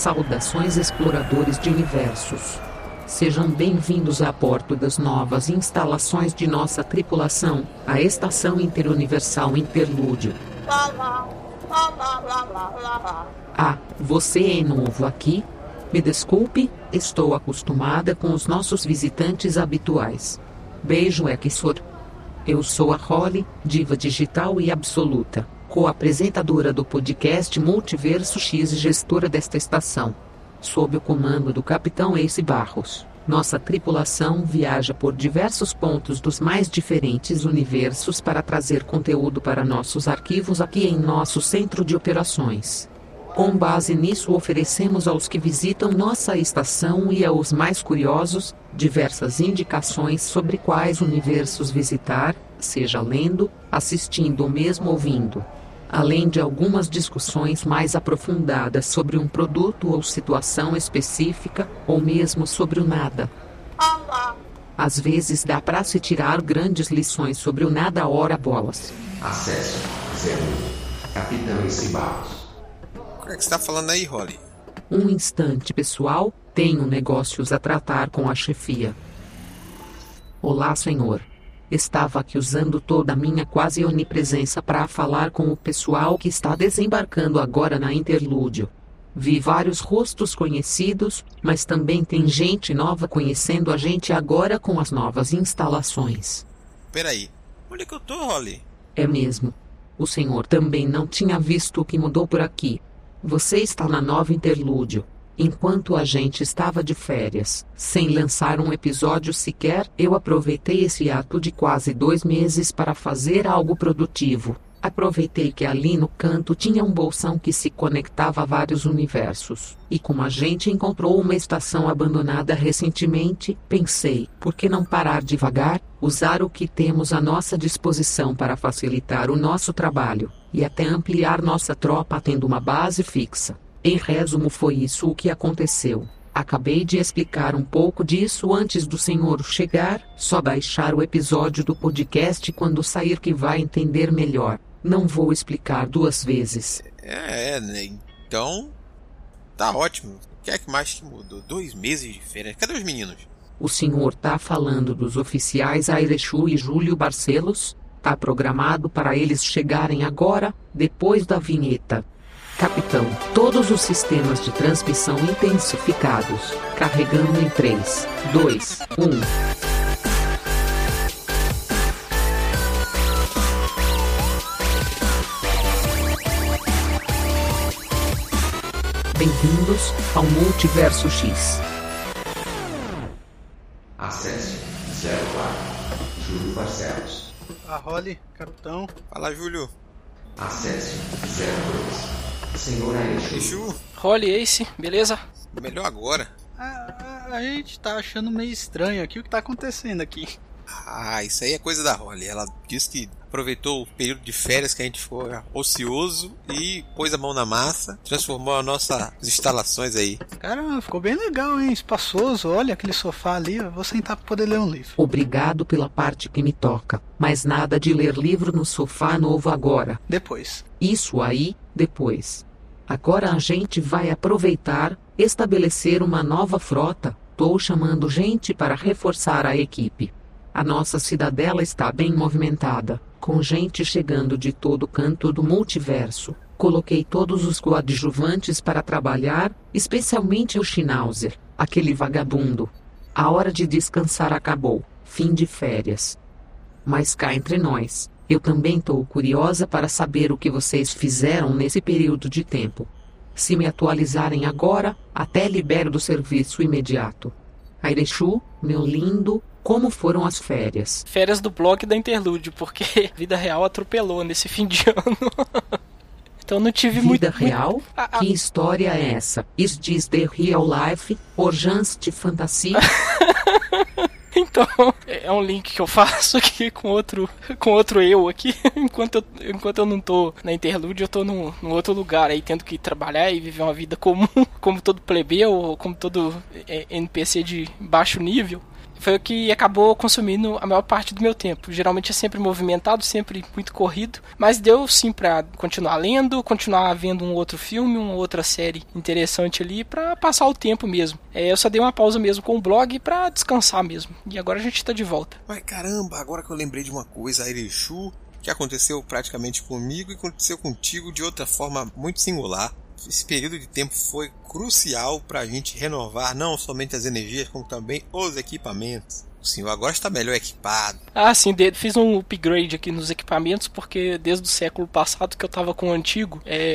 Saudações, exploradores de universos. Sejam bem-vindos a bordo das novas instalações de nossa tripulação, a Estação Interuniversal Interlúdio. Ah, você é novo aqui? Me desculpe, estou acostumada com os nossos visitantes habituais. Beijo, Exor. Eu sou a Holly, diva digital e absoluta, co-apresentadora do podcast Multiverso X e gestora desta estação. Sob o comando do Capitão Ace Barros, nossa tripulação viaja por diversos pontos dos mais diferentes universos para trazer conteúdo para nossos arquivos aqui em nosso centro de operações. Com base nisso, oferecemos aos que visitam nossa estação e aos mais curiosos, diversas indicações sobre quais universos visitar, seja lendo, assistindo ou mesmo ouvindo. Além de algumas discussões mais aprofundadas sobre um produto ou situação específica, ou mesmo sobre o nada. Às vezes dá para se tirar grandes lições sobre o nada, ora bolas. Acesso 0. Capitão Ace Barros. O que você está falando aí, Holly? Um instante, pessoal, tenho negócios a tratar com a chefia. Olá, senhor. Estava aqui usando toda a minha quase onipresença para falar com o pessoal que está desembarcando agora na Interlúdio. Vi vários rostos conhecidos, mas também tem gente nova conhecendo a gente agora com as novas instalações. Peraí, onde é que eu tô, Holly? É mesmo. O senhor também não tinha visto o que mudou por aqui. Você está na nova Interlúdio. Enquanto a gente estava de férias, sem lançar um episódio sequer, eu aproveitei esse ato de quase 2 meses para fazer algo produtivo. Aproveitei que ali no canto tinha um bolsão que se conectava a vários universos. E como a gente encontrou uma estação abandonada recentemente, pensei, por que não parar devagar, usar o que temos à nossa disposição para facilitar o nosso trabalho, e até ampliar nossa tropa tendo uma base fixa. Em resumo, foi isso o que aconteceu. Acabei de explicar um pouco disso antes do senhor chegar, só baixar o episódio do podcast quando sair que vai entender melhor. Não vou explicar 2 vezes. Né? Então, tá ótimo. O que é que mais que mudou? 2 meses de férias. Cadê os meninos? O senhor tá falando dos oficiais Airechu e Júlio Barcelos? Tá programado para eles chegarem agora, depois da vinheta. Capitão, todos os sistemas de transmissão intensificados. Carregando em 3, 2, 1. Bem-vindos ao Multiverso X. Acesse 04. Júlio Barcelos. A Holly, capitão. Fala, Júlio. Acesse 02. Senhor Aishu. Exu, Holly, Ace, beleza? melhor agora. A gente tá achando meio estranho aqui o que tá acontecendo aqui. Ah, isso aí é coisa da Holly. Ela disse que aproveitou o período de férias que a gente ficou ocioso e pôs a mão na massa, transformou as nossas instalações aí. Caramba, ficou bem legal, hein? Espaçoso. Olha aquele sofá ali. Eu vou sentar pra poder ler um livro. Obrigado pela parte que me toca, mas nada de ler livro no sofá novo agora. Depois. Isso aí, depois. Agora a gente vai aproveitar, estabelecer uma nova frota. Tô chamando gente para reforçar a equipe. A nossa cidadela está bem movimentada, com gente chegando de todo canto do multiverso. Coloquei todos os coadjuvantes para trabalhar, especialmente o Schnauzer, aquele vagabundo. A hora de descansar acabou, fim de férias. Mas cá entre nós, eu também estou curiosa para saber o que vocês fizeram nesse período de tempo. Se me atualizarem agora, até libero do serviço imediato. Airechu, meu lindo, como foram as férias? Férias do blog da Interlúdio, porque a vida real atropelou nesse fim de ano. Então não tive muito... Vida real? Que história é essa? Is this the real life? Or just fantasy? Então, é um link que eu faço aqui com outro eu aqui. Enquanto eu não tô na Interlúdio, eu tô num outro lugar aí, tendo que trabalhar e viver uma vida comum, como todo plebeu, ou como todo NPC de baixo nível. foi o que acabou consumindo a maior parte do meu tempo. Geralmente é sempre movimentado, sempre muito corrido, mas deu sim pra continuar lendo, continuar vendo um outro filme, uma outra série interessante ali, pra passar o tempo mesmo. Eu só dei uma pausa mesmo com o blog pra descansar mesmo, e agora a gente tá de volta. Mas caramba, agora que eu lembrei de uma coisa, Airechu, que aconteceu praticamente comigo e aconteceu contigo de outra forma muito singular. Esse período de tempo foi crucial para a gente renovar não somente as energias, como também os equipamentos. O senhor agora está melhor equipado. Ah, sim, fiz um upgrade aqui nos equipamentos, porque desde o século passado que eu tava com o antigo,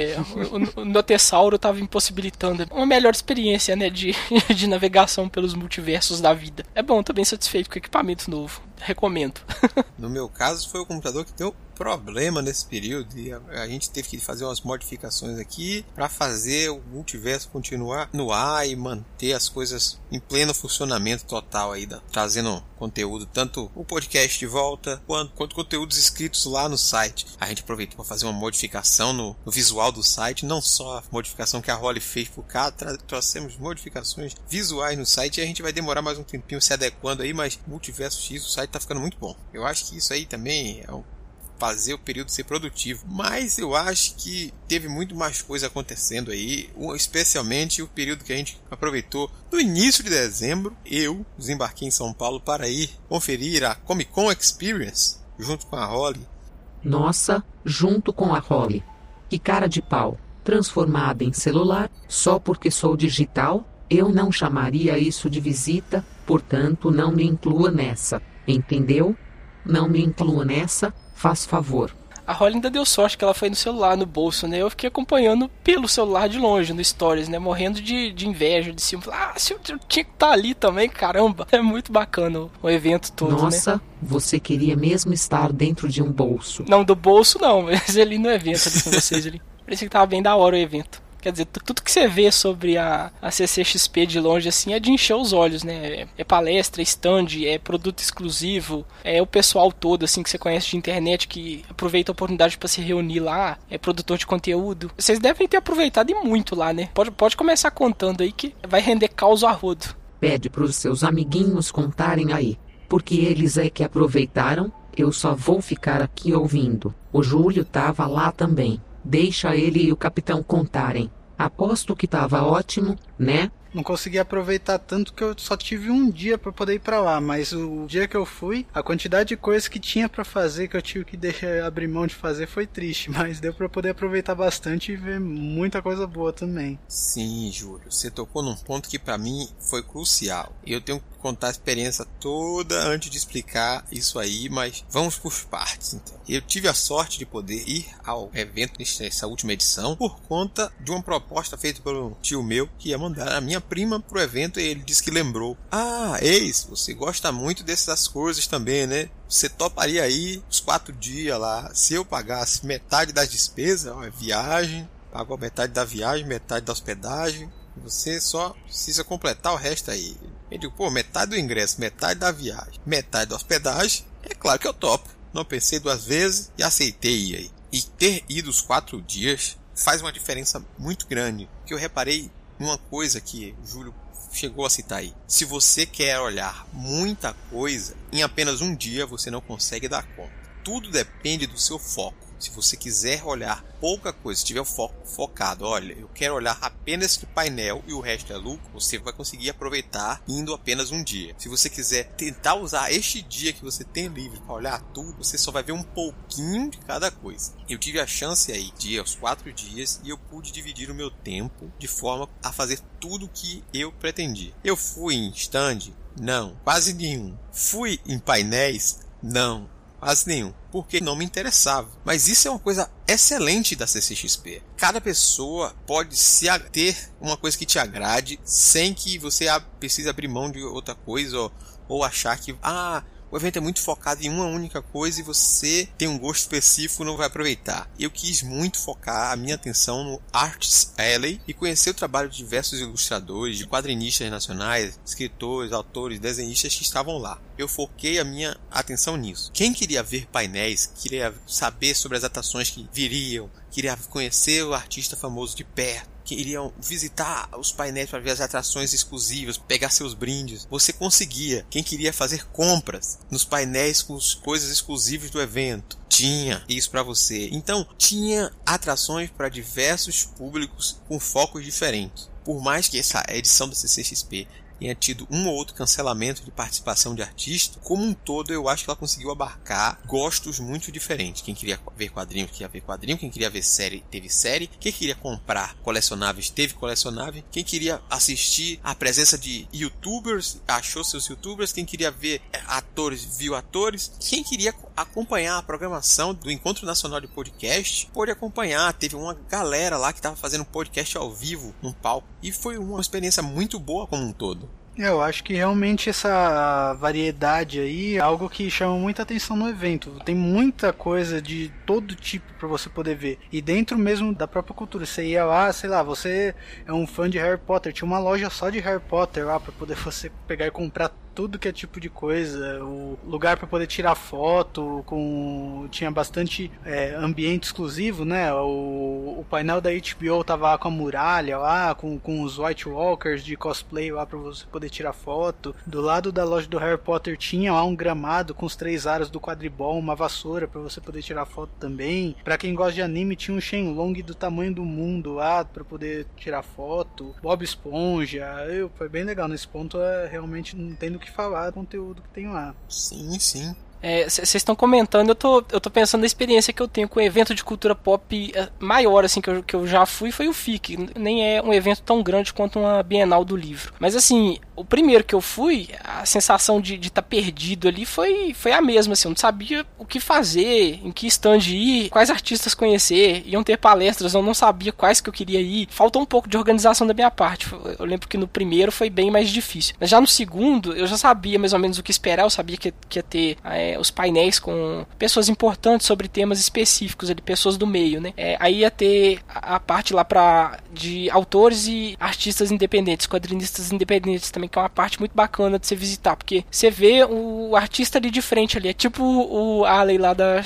o Notessauro tava impossibilitando uma melhor experiência, né, de navegação pelos multiversos da vida. É bom, tô bem satisfeito com o equipamento novo. Recomendo. No meu caso, foi o computador que deu problema nesse período e a gente teve que fazer umas modificações aqui para fazer o multiverso continuar no ar e manter as coisas em pleno funcionamento total aí, trazendo conteúdo, tanto o podcast de volta quanto conteúdos escritos lá no site. A gente aproveitou para fazer uma modificação no visual do site, não só a modificação que a Holly fez por cá, trouxemos modificações visuais no site e a gente vai demorar mais um tempinho se adequando aí, mas Multiverso X, o site tá ficando muito bom. Eu acho que isso aí também é fazer o período ser produtivo, mas eu acho que teve muito mais coisa acontecendo aí, especialmente o período que a gente aproveitou no início de dezembro. Eu desembarquei em São Paulo para ir conferir a Comic Con Experience junto com a Holly. Nossa, junto com a Holly. Que cara de pau, transformada em celular, só porque sou digital? Eu não chamaria isso de visita, portanto não me inclua nessa, entendeu? Não me inclua nessa, faz favor. A Holly ainda deu sorte que ela foi no celular, no bolso, né? Eu fiquei acompanhando pelo celular de longe, no Stories, né? Morrendo de inveja, de ciúme. Se eu tinha que estar ali também, caramba. É muito bacana o evento todo, Nossa, né? Você queria mesmo estar dentro de um bolso. Não, do bolso não, mas ali no evento, ali com vocês ali. Parecia que tava bem da hora o evento. Quer dizer, tudo que você vê sobre a CCXP de longe assim é de encher os olhos, né? É palestra, stand, é produto exclusivo, é o pessoal todo assim que você conhece de internet que aproveita a oportunidade para se reunir lá, é produtor de conteúdo. Vocês devem ter aproveitado e muito lá, né? Pode começar contando aí que vai render caos a rodo. Pede pros seus amiguinhos contarem aí, porque eles é que aproveitaram, eu só vou ficar aqui ouvindo. O Júlio tava lá também. Deixa ele e o capitão contarem. Aposto que tava ótimo, né? Não consegui aproveitar tanto que eu só tive um dia pra poder ir pra lá, mas o dia que eu fui, a quantidade de coisas que tinha pra fazer, que eu tive que abrir mão de fazer, foi triste, mas deu pra poder aproveitar bastante e ver muita coisa boa também. Sim, Júlio, você tocou num ponto que pra mim foi crucial. Eu tenho que contar a experiência toda antes de explicar isso aí, mas vamos por partes então. Eu tive a sorte de poder ir ao evento nessa última edição por conta de uma proposta feita pelo tio meu que ia mandar a minha prima pro evento e ele disse que lembrou. Ah, ex, você gosta muito dessas coisas também, né? Você toparia aí os 4 dias lá, se eu pagasse metade das despesas, viagem, pagou metade da viagem, metade da hospedagem, você só precisa completar o resto aí. Eu digo, pô, metade do ingresso, metade da viagem, metade da hospedagem, é claro que eu topo. Não pensei 2 vezes e aceitei ir aí. E ter ido os 4 dias faz uma diferença muito grande, que eu reparei numa coisa que o Júlio chegou a citar aí. Se você quer olhar muita coisa, em apenas um dia você não consegue dar conta. Tudo depende do seu foco. Se você quiser olhar pouca coisa, se tiver o foco focado, olha, eu quero olhar apenas esse painel e o resto é lucro, você vai conseguir aproveitar indo apenas um dia. Se você quiser tentar usar este dia que você tem livre para olhar tudo, você só vai ver um pouquinho de cada coisa. Eu tive a chance aí de ir aos 4 dias e eu pude dividir o meu tempo de forma a fazer tudo o que eu pretendia. Eu fui em stand? Não, quase nenhum. Fui em painéis? Não, quase nenhum, porque não me interessava. Mas isso é uma coisa excelente da CCXP. Cada pessoa pode ter uma coisa que te agrade sem que você precise abrir mão de outra coisa ou achar que o evento é muito focado em uma única coisa e você tem um gosto específico e não vai aproveitar. Eu quis muito focar a minha atenção no Arts Alley e conhecer o trabalho de diversos ilustradores, de quadrinistas nacionais, escritores, autores, desenhistas que estavam lá. Eu foquei a minha atenção nisso. Quem queria ver painéis, queria saber sobre as atrações que viriam, queria conhecer o artista famoso de perto, queriam visitar os painéis para ver as atrações exclusivas, pegar seus brindes, você conseguia. Quem queria fazer compras nos painéis com as coisas exclusivas do evento, tinha isso para você. Então, tinha atrações para diversos públicos com focos diferentes. Por mais que essa edição da CCXP tenha tido um ou outro cancelamento de participação de artista, como um todo eu acho que ela conseguiu abarcar gostos muito diferentes. Quem queria ver quadrinhos, queria ver quadrinho. Quem queria ver série, teve série. Quem queria comprar colecionáveis, teve colecionável. Quem queria assistir a presença de youtubers, achou seus youtubers. Quem queria ver atores, viu atores. Quem queria acompanhar a programação do Encontro Nacional de Podcast, pôde acompanhar. Teve uma galera lá que estava fazendo podcast ao vivo num palco, e foi uma experiência muito boa como um todo. Eu acho que realmente essa variedade aí é algo que chama muita atenção no evento. Tem muita coisa de todo tipo pra você poder ver. E dentro mesmo da própria cultura. Você ia lá, sei lá, você é um fã de Harry Potter. Tinha uma loja só de Harry Potter lá pra poder você pegar e comprar tudo que é tipo de coisa, o lugar para poder tirar foto, tinha bastante ambiente exclusivo, né? O painel da HBO tava lá com a muralha lá, com os White Walkers de cosplay lá para você poder tirar foto. Do lado da loja do Harry Potter tinha lá um gramado com os 3 aros do quadribol, uma vassoura para você poder tirar foto também. Para quem gosta de anime, tinha um Shenlong do tamanho do mundo lá para poder tirar foto. Bob Esponja, foi bem legal nesse ponto, realmente não tem do que falar do conteúdo que tem lá. Sim, sim. Vocês estão comentando, eu tô pensando na experiência que eu tenho com o evento de cultura pop maior, assim, que eu já fui, foi o FIC. Nem é um evento tão grande quanto uma Bienal do Livro. Mas assim, o primeiro que eu fui, a sensação de estar perdido ali foi a mesma, assim, eu não sabia o que fazer, em que stand ir, quais artistas conhecer, iam ter palestras, eu não sabia quais que eu queria ir. Faltou um pouco de organização da minha parte. Eu lembro que no primeiro foi bem mais difícil. Mas já no segundo, eu já sabia mais ou menos o que esperar, eu sabia que ia ter os painéis com pessoas importantes sobre temas específicos, ali, pessoas do meio, né? Aí ia ter a parte lá de autores e artistas independentes, quadrinistas independentes também, que é uma parte muito bacana de você visitar, porque você vê o artista ali de frente ali, é tipo o Alley lá da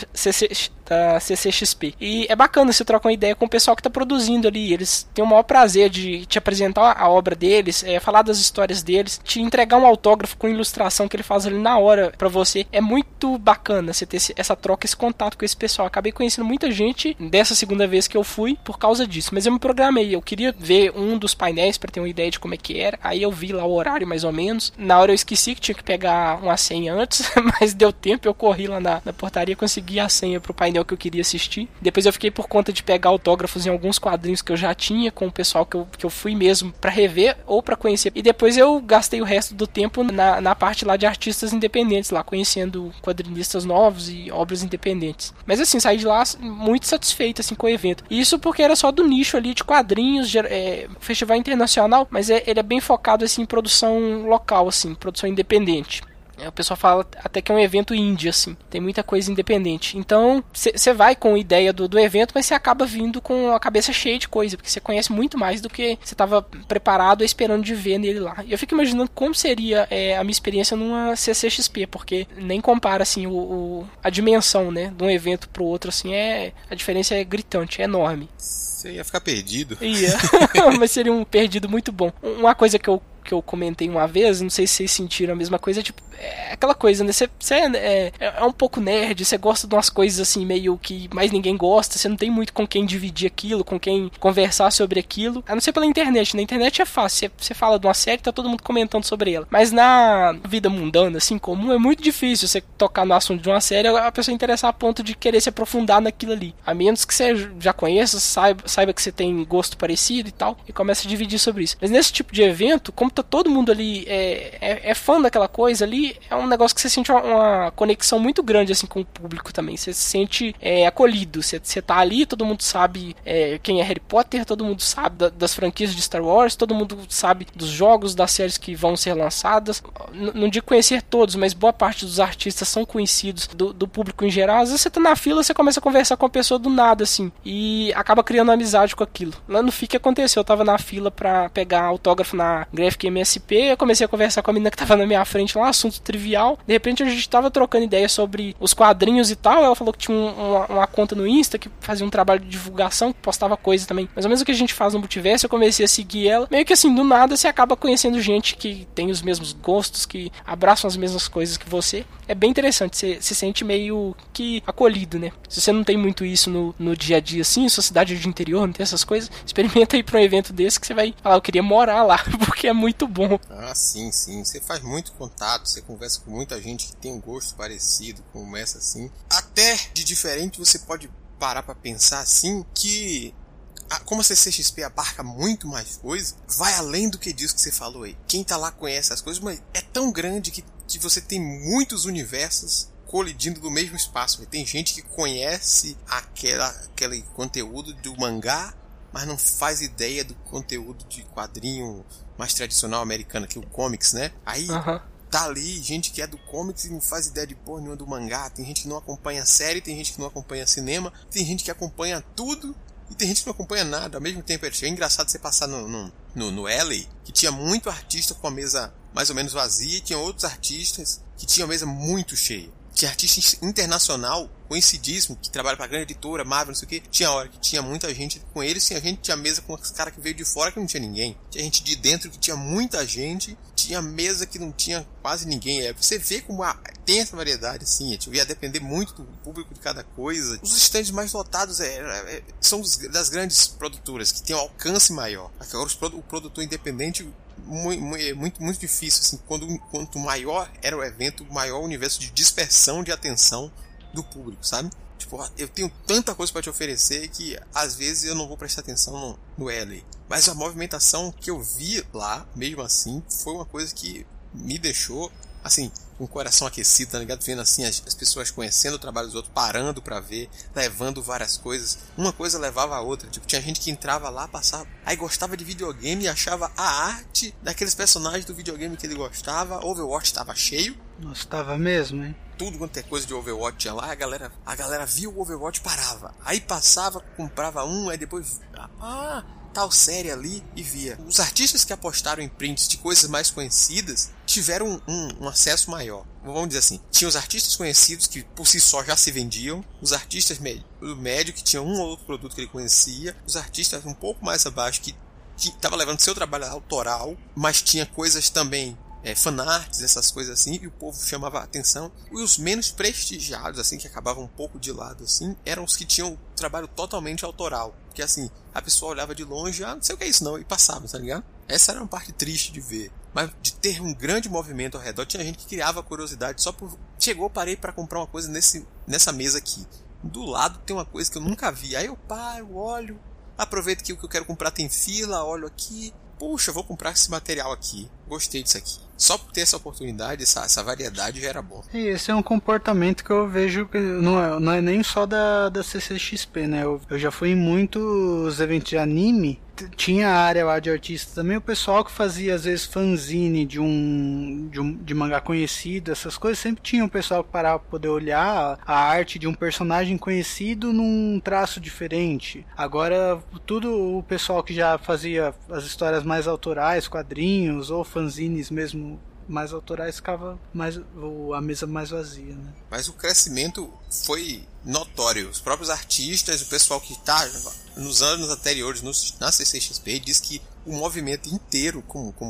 CCXP. E é bacana você trocar uma ideia com o pessoal que está produzindo ali. Eles têm o maior prazer de te apresentar a obra deles, falar das histórias deles, te entregar um autógrafo com ilustração que ele faz ali na hora pra você. É muito bacana você ter essa troca, esse contato com esse pessoal. Acabei conhecendo muita gente dessa segunda vez que eu fui por causa disso. Mas eu me programei. Eu queria ver um dos painéis pra ter uma ideia de como é que era. Aí eu vi lá o horário mais ou menos. Na hora eu esqueci que tinha que pegar uma senha antes, mas deu tempo. Eu corri lá na portaria, consegui a senha pro painel que eu queria assistir. Depois eu fiquei por conta de pegar autógrafos em alguns quadrinhos que eu já tinha com o pessoal que eu fui mesmo pra rever ou pra conhecer. E depois eu gastei o resto do tempo na parte lá de artistas independentes, lá conhecendo quadrinistas novos e obras independentes. Mas assim, saí de lá muito satisfeito assim, com o evento. E isso porque era só do nicho ali de quadrinhos, festival internacional, mas ele é bem focado assim, em produção local, assim, produção independente. O pessoal fala até que é um evento indie, assim. Tem muita coisa independente. Então, você vai com a ideia do evento, mas você acaba vindo com a cabeça cheia de coisa, porque você conhece muito mais do que você estava preparado ou esperando de ver nele lá. E eu fico imaginando como seria a minha experiência numa CCXP, porque nem compara, assim, a dimensão, né, de um evento pro outro, assim, a diferença é gritante, é enorme. Você ia ficar perdido. Ia, mas seria um perdido muito bom. Uma coisa que eu comentei uma vez, não sei se vocês sentiram a mesma coisa, tipo, aquela coisa, né, você é um pouco nerd, você gosta de umas coisas assim, meio que mais ninguém gosta, você não tem muito com quem dividir aquilo, com quem conversar sobre aquilo, a não ser pela internet. Na internet é fácil, você fala de uma série, tá todo mundo comentando sobre ela, mas na vida mundana, assim, comum, é muito difícil você tocar no assunto de uma série, a pessoa interessar a ponto de querer se aprofundar naquilo ali, a menos que você já conheça, saiba que você tem gosto parecido e tal, e começa a dividir sobre isso. Mas nesse tipo de evento, como tá todo mundo ali fã daquela coisa ali, é um negócio que você sente uma conexão muito grande assim com o público também, você se sente acolhido, você tá ali, todo mundo sabe quem é Harry Potter, todo mundo sabe das franquias de Star Wars, todo mundo sabe dos jogos, das séries que vão ser lançadas, não digo conhecer todos, mas boa parte dos artistas são conhecidos do público em geral. Às vezes você tá na fila, você começa a conversar com a pessoa do nada assim, e acaba criando amizade com aquilo. Lá no FIC aconteceu, eu tava na fila pra pegar autógrafo na Graphic Epic MSP, eu comecei a conversar com a menina que tava na minha frente lá, assunto trivial. De repente a gente tava trocando ideia sobre os quadrinhos e tal. Ela falou que tinha uma conta no Insta que fazia um trabalho de divulgação, que postava coisa também. Mais ou menos o que a gente faz no Multiverso, eu comecei a seguir ela. Meio que assim, do nada você acaba conhecendo gente que tem os mesmos gostos, que abraçam as mesmas coisas que você. É bem interessante, você se sente meio que acolhido, né? Se você não tem muito isso no dia a dia assim, sua cidade de interior, não tem essas coisas, experimenta ir pra um evento desse que você vai falar, eu queria morar lá, porque é muito bom. Ah, sim. Você faz muito contato, você conversa com muita gente que tem um gosto parecido, começa assim. Até de diferente você pode parar pra pensar assim que como a CCXP abarca muito mais coisa, vai além do que disso que você falou aí. Quem tá lá conhece as coisas, mas é tão grande que você tem muitos universos colidindo no mesmo espaço. Tem gente que conhece aquele conteúdo do mangá, mas não faz ideia do conteúdo de quadrinho mais tradicional americano, que é o comics, né? Aí tá ali gente que é do comics e não faz ideia de porra nenhuma do mangá. Tem gente que não acompanha série, tem gente que não acompanha cinema, tem gente que acompanha tudo e tem gente que não acompanha nada. Ao mesmo tempo é engraçado você passar no Alley, que tinha muito artista com a mesa mais ou menos vazia, e tinha outros artistas que tinham a mesa muito cheia. Tinha artista internacional, conhecidíssimo, que trabalha pra grande editora, Marvel, não sei o que. Tinha hora que tinha muita gente com eles, tinha mesa com os caras que veio de fora que não tinha ninguém. Tinha gente de dentro que tinha muita gente, tinha mesa que não tinha quase ninguém. Você vê como tem essa variedade, assim. Ia depender muito do público de cada coisa. Os estandes mais lotados são das grandes produtoras, que tem um alcance maior. Agora o produtor independente muito difícil, assim. Quanto maior era o evento, maior o universo de dispersão de atenção do público, sabe? Tipo, eu tenho tanta coisa para te oferecer que às vezes eu não vou prestar atenção no LA. Mas a movimentação que eu vi lá, mesmo assim, foi uma coisa que me deixou, assim, com o coração aquecido, tá ligado? Vendo assim as pessoas conhecendo o trabalho dos outros, parando pra ver, levando várias coisas. Uma coisa levava a outra. Tipo, tinha gente que entrava lá, passava, aí gostava de videogame e achava a arte daqueles personagens do videogame que ele gostava. Overwatch tava cheio. Nossa, tava mesmo, hein? Tudo quanto é coisa de Overwatch tinha lá, a galera via o Overwatch, parava. Aí passava, comprava um, aí depois... tal série ali, e via. Os artistas que apostaram em prints de coisas mais conhecidas tiveram um acesso maior. Vamos dizer assim, tinha os artistas conhecidos que por si só já se vendiam, os artistas médio que tinham um ou outro produto que ele conhecia, os artistas um pouco mais abaixo que estava levando seu trabalho autoral, mas tinha coisas também fanarts, essas coisas assim, e o povo chamava a atenção. E os menos prestigiados, assim, que acabavam um pouco de lado, assim, eram os que tinham trabalho totalmente autoral. Porque, assim, a pessoa olhava de longe, não sei o que é isso não, e passava, tá ligado? Essa era uma parte triste de ver. Mas de ter um grande movimento ao redor, tinha gente que criava curiosidade só por... parei pra comprar uma coisa nessa mesa aqui. Do lado tem uma coisa que eu nunca vi. Aí eu paro, olho, aproveito que o que eu quero comprar tem fila, olho aqui... Puxa, vou comprar esse material aqui. Gostei disso aqui. Só por ter essa oportunidade, essa variedade já era bom. E esse é um comportamento que eu vejo que não é nem só da CCXP, né? Eu já fui em muitos eventos de anime. Tinha a área lá de artistas também. O pessoal que fazia, às vezes, fanzine de mangá conhecido, essas coisas, sempre tinha um pessoal que parava pra poder olhar a arte de um personagem conhecido num traço diferente. Agora, tudo o pessoal que já fazia as histórias mais autorais, quadrinhos ou fanzines mesmo mais autorais, ficava a mesa mais vazia, né? Mas o crescimento foi notório. Os próprios artistas, o pessoal que está nos anos anteriores na CCXP diz que o movimento inteiro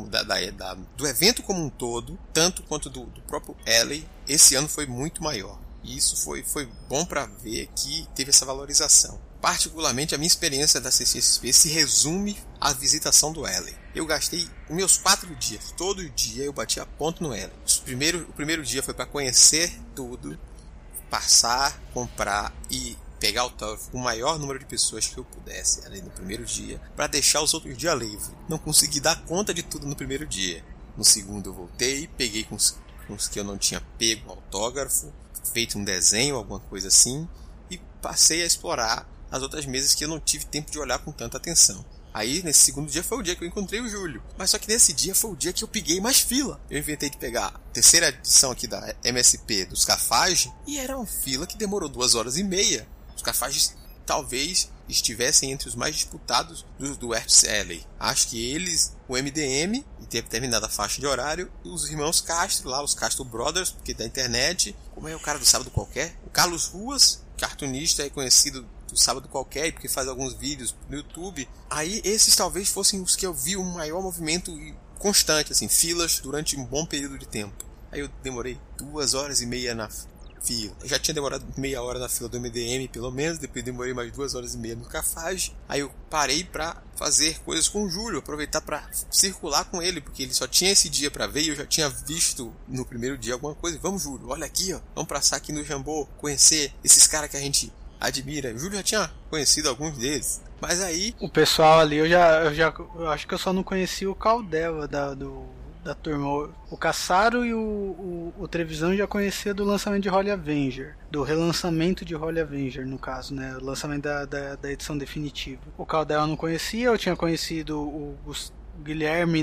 do evento como um todo, tanto quanto do próprio LA, esse ano foi muito maior. E isso foi bom para ver que teve essa valorização. Particularmente, a minha experiência da CCXP se resume à visitação do LA. Eu gastei os meus 4 dias. Todo dia eu bati a ponto no LA. O primeiro dia foi para conhecer tudo, passar, comprar e pegar o maior número de pessoas que eu pudesse ali no primeiro dia, para deixar os outros dias livres. Não consegui dar conta de tudo no primeiro dia. No segundo eu voltei, peguei com os que eu não tinha pego autógrafo, feito um desenho, alguma coisa assim, e passei a explorar as outras mesas que eu não tive tempo de olhar com tanta atenção. Aí, nesse segundo dia, foi o dia que eu encontrei o Júlio. Mas só que nesse dia foi o dia que eu peguei mais fila. Eu inventei de pegar a terceira edição aqui da MSP dos Cafage, e era uma fila que demorou 2 horas e meia. Os Cafage talvez estivessem entre os mais disputados do Arts Alley. Acho que eles, o MDM, em determinada faixa de horário, os irmãos Castro lá, os Castro Brothers, porque da internet, como é o cara do Sábado Qualquer? O Carlos Ruas, cartunista conhecido do Sábado Qualquer, porque faz alguns vídeos no YouTube. Aí esses talvez fossem os que eu vi o maior movimento constante, assim, filas durante um bom período de tempo. Aí eu demorei 2 horas e meia na fila. Eu já tinha demorado meia hora na fila do MDM, pelo menos. Depois demorei mais 2 horas e meia no Cafage. Aí eu parei pra fazer coisas com o Júlio, aproveitar pra circular com ele, porque ele só tinha esse dia pra ver e eu já tinha visto no primeiro dia alguma coisa. Vamos, Júlio, olha aqui, ó. Vamos passar aqui no Jambô, conhecer esses caras que a gente admira. O Júlio já tinha conhecido alguns deles. Mas aí... O pessoal ali, eu acho que eu só não conheci o Caldela da turma. O Cassaro e o Trevisan já conhecia do lançamento de Holy Avenger, do relançamento de Holy Avenger, no caso, né, o lançamento da edição definitiva. O Caldela eu não conhecia, eu tinha conhecido o Guilherme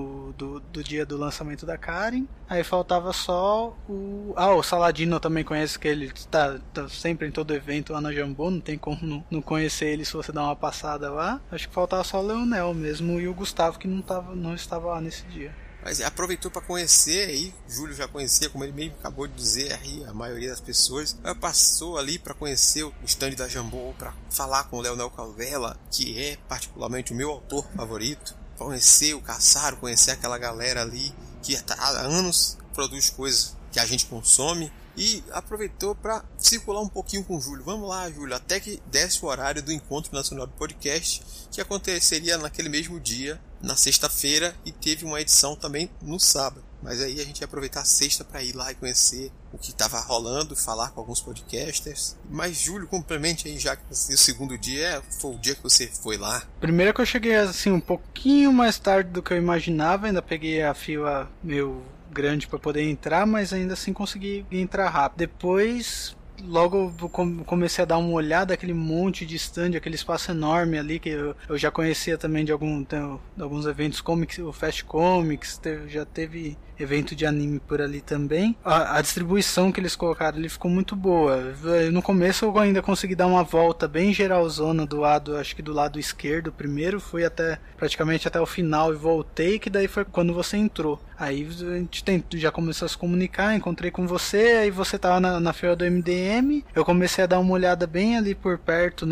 do dia do lançamento da Karen. Aí faltava só o Saladino eu também conheço, que ele tá sempre em todo evento lá na Jambô, não tem como não conhecer ele se você dar uma passada lá. Acho que faltava só o Leonel mesmo e o Gustavo, que não estava lá nesse dia. Mas aproveitou para conhecer aí, Júlio já conhecia, como ele mesmo acabou de dizer aí, a maioria das pessoas. Passou ali para conhecer o stand da Jambô, para falar com o Leonel Caldela, que é particularmente o meu autor favorito. Conhecer o Cassaro, conhecer aquela galera ali que há anos produz coisas que a gente consome. E aproveitou para circular um pouquinho com o Júlio. Vamos lá, Júlio, até que desse o horário do Encontro Nacional do Podcast, que aconteceria naquele mesmo dia, na sexta-feira, e teve uma edição também no sábado. Mas aí a gente ia aproveitar a sexta para ir lá e conhecer o que estava rolando, falar com alguns podcasters. Mas, Júlio, complemente aí, já que o segundo dia foi o dia que você foi lá. Primeiro que eu cheguei assim um pouquinho mais tarde do que eu imaginava, ainda peguei a fila meio grande para poder entrar, mas ainda assim consegui entrar rápido. Depois, logo comecei a dar uma olhada, aquele monte de stand, aquele espaço enorme ali, que eu já conhecia também de alguns eventos comics, o Fast Comics, já teve evento de anime por ali também. A distribuição que eles colocaram ali ficou muito boa. No começo eu ainda consegui dar uma volta bem geralzona acho que do lado esquerdo primeiro, fui praticamente até o final e voltei, que daí foi quando você entrou. Aí a gente já começou a se comunicar, encontrei com você, aí você tava na feira do MDM, eu comecei a dar uma olhada bem ali por perto,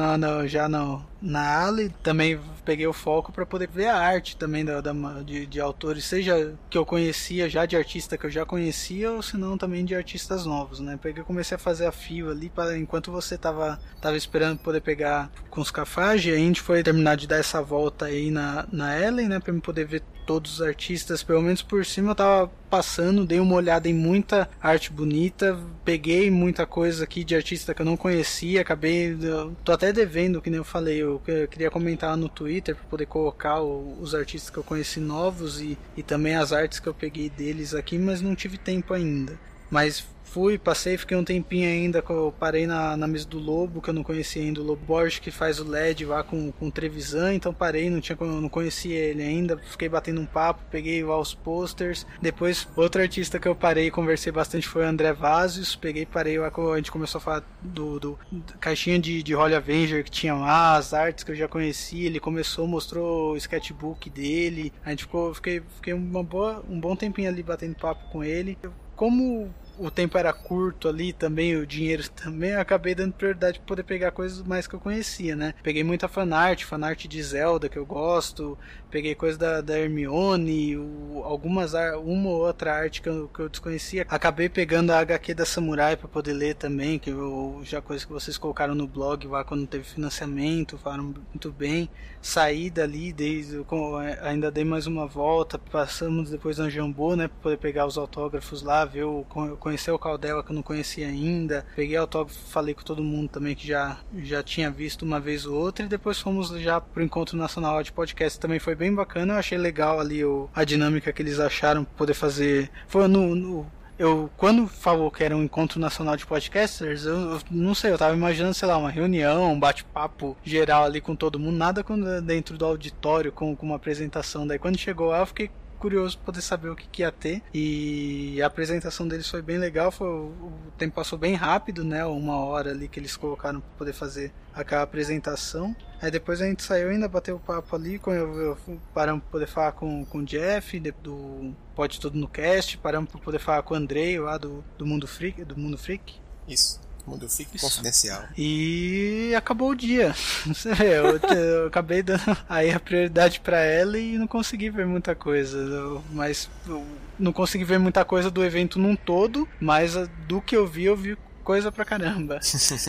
na Alley, também peguei o foco para poder ver a arte também de autores, seja que eu conhecia já, de artista que eu já conhecia, ou se não também de artistas novos, né? Comecei a fazer a fila ali, enquanto você tava esperando poder pegar com os Cafage, a gente foi terminar de dar essa volta aí na Ellen, né, para eu poder ver todos os artistas, pelo menos por cima eu tava passando, dei uma olhada em muita arte bonita, peguei muita coisa aqui de artista que eu não conhecia, tô até devendo, que nem eu falei, eu queria comentar no Twitter para poder colocar os artistas que eu conheci novos e também as artes que eu peguei deles aqui, mas não tive tempo ainda. Mas passei, fiquei um tempinho ainda, eu parei na mesa do Lobo, que eu não conhecia ainda, o Lobo Borges, que faz o LED lá com o Trevisan, então parei, não conhecia ele ainda, fiquei batendo um papo, peguei lá os posters. Depois, outro artista que eu parei e conversei bastante foi o André Vazios, parei lá, a gente começou a falar do caixinha de Holy Avenger que tinha lá, as artes que eu já conhecia, ele mostrou o sketchbook dele, a gente fiquei um bom tempinho ali batendo papo com ele. Como o tempo era curto ali também, o dinheiro também, eu acabei dando prioridade para poder pegar coisas mais que eu conhecia, né? Peguei muita fanart de Zelda que eu gosto, peguei coisa da Hermione, uma ou outra arte que eu desconhecia. Acabei pegando a HQ da Samurai para poder ler também, já coisa que vocês colocaram no blog lá quando teve financiamento, falaram muito bem. Saí dali, ainda dei mais uma volta, passamos depois na Jambô, né, para poder pegar os autógrafos lá, conhecer o Caldela que eu não conhecia ainda, peguei autógrafo, falei com todo mundo também que já tinha visto uma vez ou outra, e depois fomos já pro Encontro Nacional de Podcast, também foi bem bacana, eu achei legal ali a dinâmica que eles acharam pra poder fazer, quando falou que era um Encontro Nacional de Podcasters, eu não sei, eu tava imaginando, sei lá, uma reunião, um bate-papo geral ali com todo mundo, nada dentro do auditório com uma apresentação, daí quando chegou lá eu fiquei curioso poder saber o que ia ter. E a apresentação deles foi bem legal, o tempo passou bem rápido, né? 1 hora ali que eles colocaram para poder fazer aquela apresentação. Aí depois a gente saiu, ainda bateu o papo ali, paramos para poder falar com o Jeff do Pode Tudo no Cast, paramos para poder falar com o Andrei lá do Mundo Freak. Isso. Mundo Freak Confidencial. E acabou o dia. Você vê, eu acabei dando aí a prioridade pra ela e não consegui ver muita coisa. Mas não consegui ver muita coisa do evento num todo, mas do que eu vi coisa pra caramba.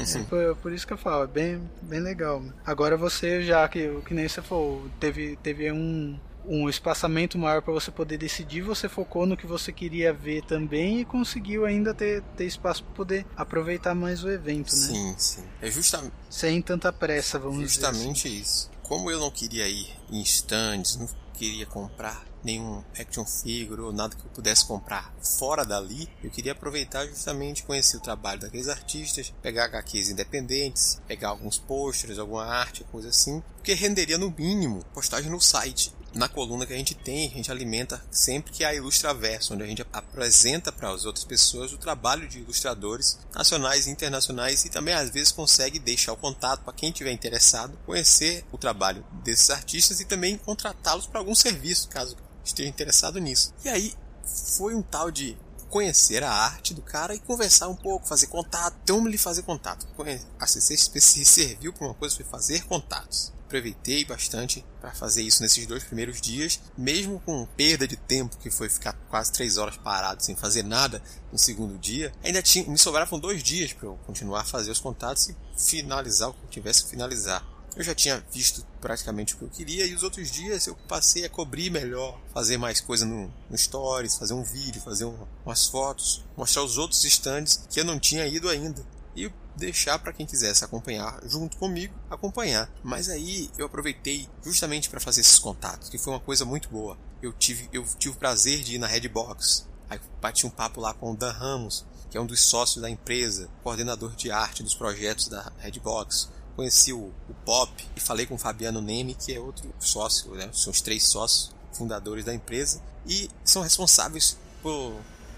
Por isso que eu falo, é bem legal. Agora você já, que nem você falou, teve um espaçamento maior para você poder decidir, você focou no que você queria ver também e conseguiu ainda ter espaço para poder aproveitar mais o evento, né? Sim. É justamente... Sem tanta pressa, vamos dizer assim. Justamente isso. Como eu não queria ir em stands, não queria comprar nenhum action figure ou nada que eu pudesse comprar fora dali, eu queria aproveitar justamente conhecer o trabalho daqueles artistas, pegar HQs independentes, pegar alguns posters, alguma arte, coisa assim, porque renderia no mínimo postagem no site. Na coluna que a gente alimenta sempre, que é a Ilustraverso, onde a gente apresenta para as outras pessoas o trabalho de ilustradores nacionais e internacionais e também às vezes consegue deixar o contato para quem estiver interessado, conhecer o trabalho desses artistas e também contratá-los para algum serviço, caso esteja interessado nisso. E aí foi um tal de conhecer a arte do cara e conversar um pouco, fazer contato. Então ele fazer contato. A CCXP serviu para uma coisa, foi fazer contatos. Aproveitei bastante para fazer isso nesses 2 primeiros dias, mesmo com perda de tempo, que foi ficar quase 3 horas parado sem fazer nada no segundo dia. Ainda me sobravam 2 dias para eu continuar a fazer os contatos e finalizar o que eu tivesse que finalizar. Eu já tinha visto praticamente o que eu queria e os outros dias eu passei a cobrir melhor, fazer mais coisa no Stories, fazer um vídeo, fazer umas fotos, mostrar os outros stands que eu não tinha ido ainda. E deixar para quem quisesse acompanhar junto comigo, acompanhar. Mas aí eu aproveitei justamente para fazer esses contatos, que foi uma coisa muito boa. Eu tive o prazer de ir na Redbox. Aí bati um papo lá com o Dan Ramos, que é um dos sócios da empresa, coordenador de arte dos projetos da Redbox. Conheci o Pop e falei com o Fabiano Neme, que é outro sócio, né? São os 3 sócios fundadores da empresa e são responsáveis por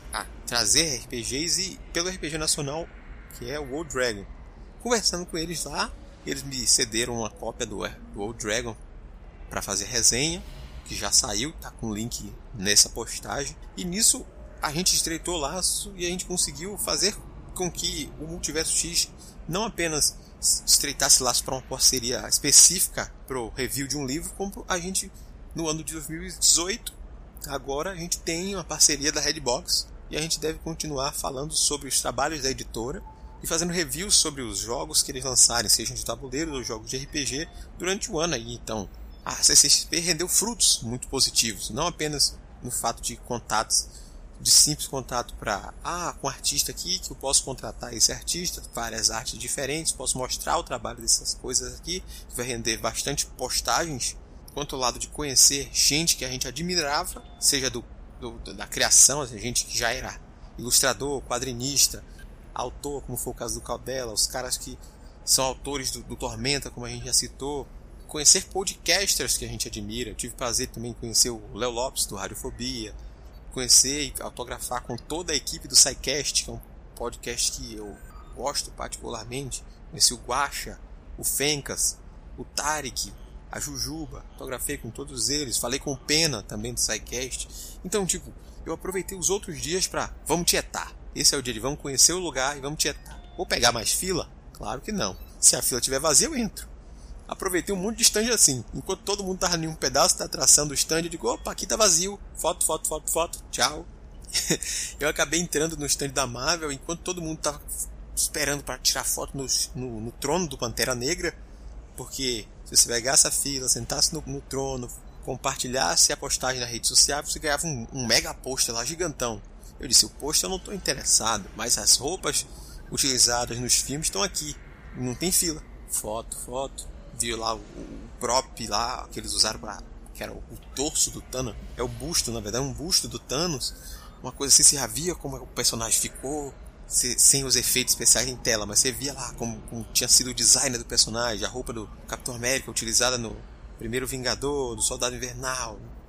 trazer RPGs e pelo RPG nacional, que é o Old Dragon. Conversando com eles lá, eles me cederam uma cópia do Old Dragon para fazer resenha, que já saiu, tá com o link nessa postagem. E nisso a gente estreitou o laço e a gente conseguiu fazer com que o Multiverso X não apenas estreitasse laço para uma parceria específica para o review de um livro, como a gente, no ano de 2018, agora a gente tem uma parceria da Redbox e a gente deve continuar falando sobre os trabalhos da editora e fazendo reviews sobre os jogos que eles lançarem, sejam de tabuleiro ou jogos de RPG, durante o ano aí. Então, a CCXP rendeu frutos muito positivos, não apenas no fato de contatos, de simples contato para, com um artista aqui, que eu posso contratar esse artista, várias artes diferentes, posso mostrar o trabalho dessas coisas aqui, que vai render bastante postagens, quanto ao lado de conhecer gente que a gente admirava, seja da criação, a gente que já era ilustrador, quadrinista, autor, como foi o caso do Caldela, os caras que são autores do Tormenta, como a gente já citou, conhecer podcasters que a gente admira. Eu tive prazer também em conhecer o Léo Lopes do Radiofobia, conhecer e autografar com toda a equipe do SciCast, que é um podcast que eu gosto particularmente. Conheci o Guaxa, o Fencas, o Tarek, a Jujuba, autografei com todos eles, falei com o Pena também do SciCast. Então, eu aproveitei os outros dias para vamos tietar. Esse é o dia de vamos conhecer o lugar e vamos tietar. Vou pegar mais fila? Claro que não. Se a fila estiver vazia, eu entro. Aproveitei um monte de stand assim. Enquanto todo mundo estava em um pedaço da atração do stand, eu digo, opa, aqui tá vazio. Foto, tchau. Eu acabei entrando no stand da Marvel, enquanto todo mundo estava esperando para tirar foto no trono do Pantera Negra. Porque se você pegasse a fila, sentasse no trono, compartilhasse a postagem na rede social, você ganhava um mega pôster lá gigantão. Eu disse, o pôster eu não estou interessado, mas as roupas utilizadas nos filmes estão aqui, não tem fila. Foto, viu lá o prop lá, que eles usaram que era o torso do Thanos, é o busto, na verdade, um busto do Thanos, uma coisa assim, você já via como o personagem ficou, sem os efeitos especiais em tela, mas você via lá como tinha sido o design do personagem, a roupa do Capitão América utilizada no primeiro Vingador, do Soldado Invernal,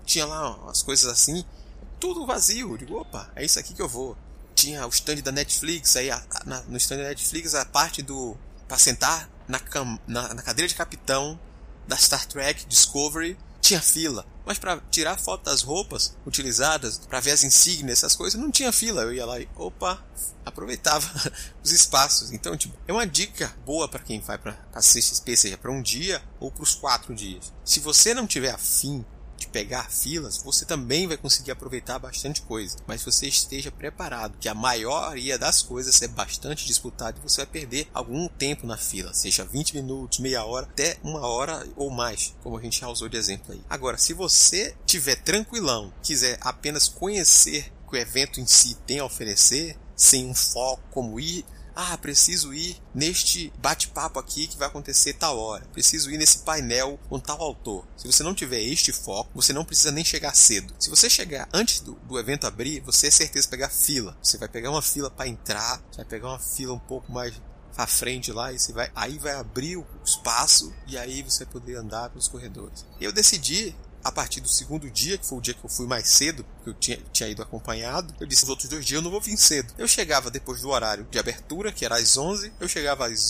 tinha lá umas coisas assim, tudo vazio. Eu digo, opa, é isso aqui que eu vou. Tinha o stand da Netflix, aí no stand da Netflix a parte pra sentar na cadeira de capitão da Star Trek Discovery tinha fila. Mas para tirar foto das roupas utilizadas, para ver as insígnias, essas coisas, não tinha fila. Eu ia lá e, aproveitava os espaços. Então, é uma dica boa para quem vai para CXP, seja para um dia ou para os 4 dias. Se você não tiver afim de pegar filas, você também vai conseguir aproveitar bastante coisa. Mas você esteja preparado, que a maioria das coisas é bastante disputada e você vai perder algum tempo na fila, seja 20 minutos, meia hora, até 1 hora ou mais, como a gente já usou de exemplo aí. Agora, se você estiver tranquilão, quiser apenas conhecer o que o evento em si tem a oferecer, sem um foco, como ir... preciso ir neste bate-papo aqui que vai acontecer tal hora. Preciso ir nesse painel com tal autor. Se você não tiver este foco, você não precisa nem chegar cedo. Se você chegar antes do evento abrir, você é certeza pegar fila. Você vai pegar uma fila para entrar, você vai pegar uma fila um pouco mais à frente lá, e aí vai abrir o espaço e aí você vai poder andar pelos corredores. Eu decidi, a partir do 2º dia, que foi o dia que eu fui mais cedo, porque eu tinha ido acompanhado, eu disse, nos outros 2 dias eu não vou vir cedo. Eu chegava depois do horário de abertura, que era às 11, eu chegava às